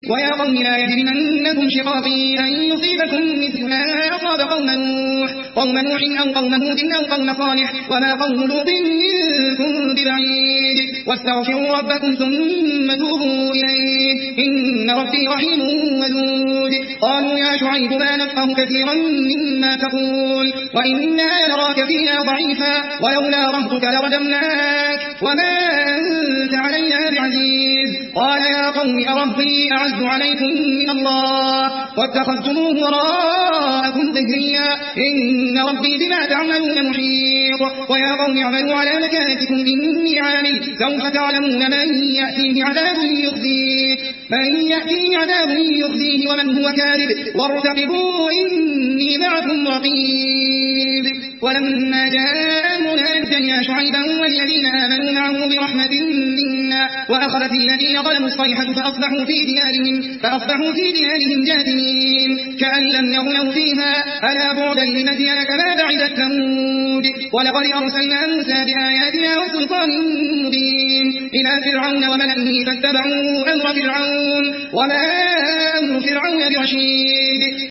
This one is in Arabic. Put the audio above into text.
ويا قوم لا يجرمنكم شقاقي أن يصيبكم مثل ما أصاب قوم نوح أو قوم هود أو قوم صالح وما قوم لوط منكم ببعيد واستغفروا ربكم ثم توبوا إليه إن ربي رحيم ودود قالوا يا شعيب ما نفقه كثيرا مما تقول وإنا نراك فينا ضعيفا ولولا رهتك لرجمناك وما أنت علينا بعزيز قال يا قوم أرهطي أعز عليكم من الله واتخذتموه وراءكم ظهريا إن ربي بما تعملون محيط ويا قوم اعملوا على مكانتكم إني عامل سوف تعلمون من يأتيه عذاب يخزيه ومن هو كاذب وارتقبوا إني معكم رقيب ولما جاء أمرنا نجينا شعيبا والذين آمنوا معه برحمة منا وأخذت الذين ظلموا الصيحة فأصبحوا في ديارهم جاثمين كأن لم يغنوا فيها ألا بعدا لمدين كما بعدت ثمود ولقد أرسلنا موسى بآياتنا وسلطان مبين إلى فرعون وملئه فاتبعوا أمر فرعون وما أمر فرعون برشيد